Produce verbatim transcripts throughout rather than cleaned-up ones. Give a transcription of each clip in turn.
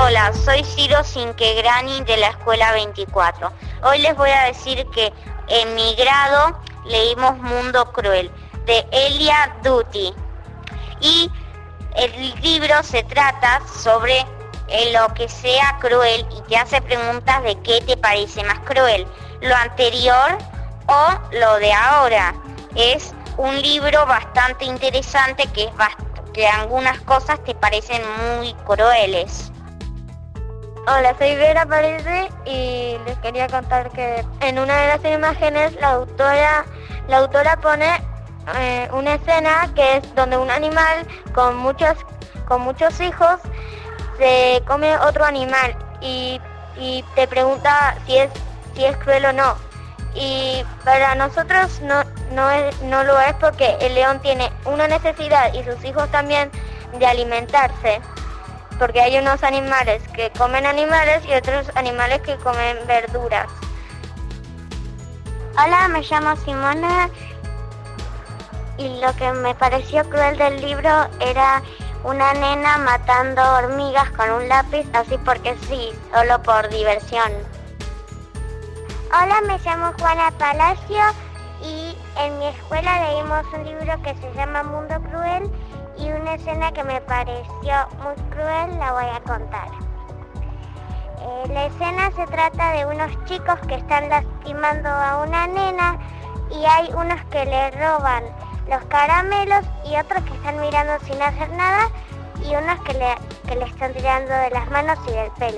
Hola, soy Ciro Cinquegrani de la Escuela veinticuatro. Hoy les voy a decir que en mi grado leímos Mundo Cruel, de Elia Duty. Y el libro se trata sobre eh, lo que sea cruel y te hace preguntas de qué te parece más cruel, lo anterior o lo de ahora. Es un libro bastante interesante que, es bast- que algunas cosas te parecen muy crueles. Hola, soy Vera Parece y les quería contar que en una de las imágenes la autora, la autora pone eh, una escena que es donde un animal con muchos, con muchos hijos se come otro animal y, y te pregunta si es, si es cruel o no. Y para nosotros no, no, es, no lo es porque el león tiene una necesidad y sus hijos también de alimentarse. Porque hay unos animales que comen animales y otros animales que comen verduras. Hola, me llamo Simona y lo que me pareció cruel del libro era una nena matando hormigas con un lápiz, así porque sí, solo por diversión. Hola, me llamo Juana Palacio y en mi escuela leímos un libro que se llama Mundo Cruel y una escena que me pareció muy cruel la voy a contar. Eh, la escena se trata de unos chicos que están lastimando a una nena y hay unos que le roban los caramelos y otros que están mirando sin hacer nada y unos que le, que le están tirando de las manos y del pelo.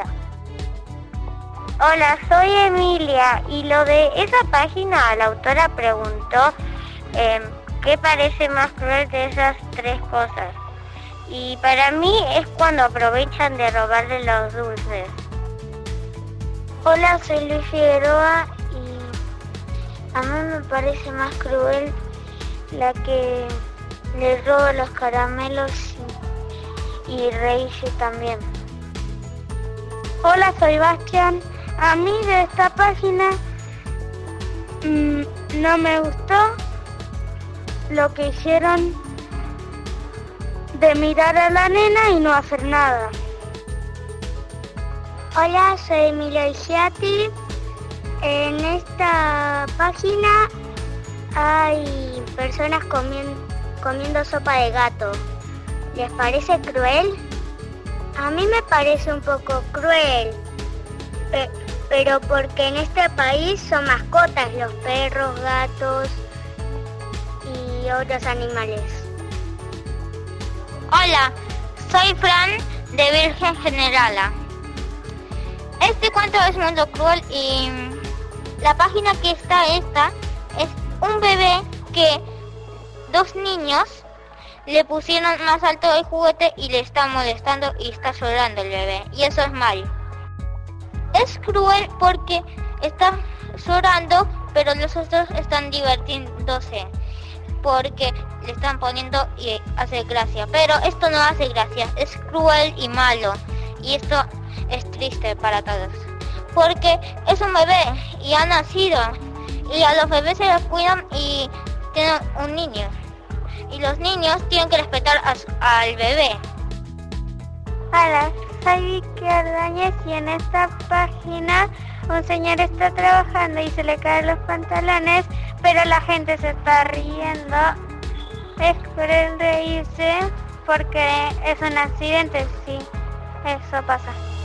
Hola, soy Emilia y lo de esa página la autora preguntó eh, ¿qué parece más cruel de esas tres cosas? Y para mí es cuando aprovechan de robarle los dulces. Hola, soy Luis Figueroa y a mí me parece más cruel la que le roba los caramelos y, y reírse también. Hola, soy Bastián. A mí de esta página mmm, no me gustó lo que hicieron de mirar a la nena y no hacer nada. Hola, soy Emilia Isiati. En esta página hay personas comiendo, comiendo sopa de gato. ¿Les parece cruel? A mí me parece un poco cruel, pe- pero porque en este país son mascotas los perros, gatos y otros animales. Hola, soy Fran de Virgen Generala. Este cuento es Mundo Cruel y la página que está esta es un bebé que dos niños le pusieron más alto el juguete y le está molestando y está llorando el bebé y eso es mal. Es cruel porque está llorando pero los otros están divirtiéndose porque le están poniendo y hace gracia, pero esto no hace gracia, es cruel y malo y esto es triste para todos porque es un bebé y ha nacido y a los bebés se los cuidan y tienen un niño y los niños tienen que respetar a, al bebé. Hola, soy Vicky Ordóñez y en esta página un señor está trabajando y se le caen los pantalones, pero la gente se está riendo. Es cruel reírse porque es un accidente, sí, eso pasa.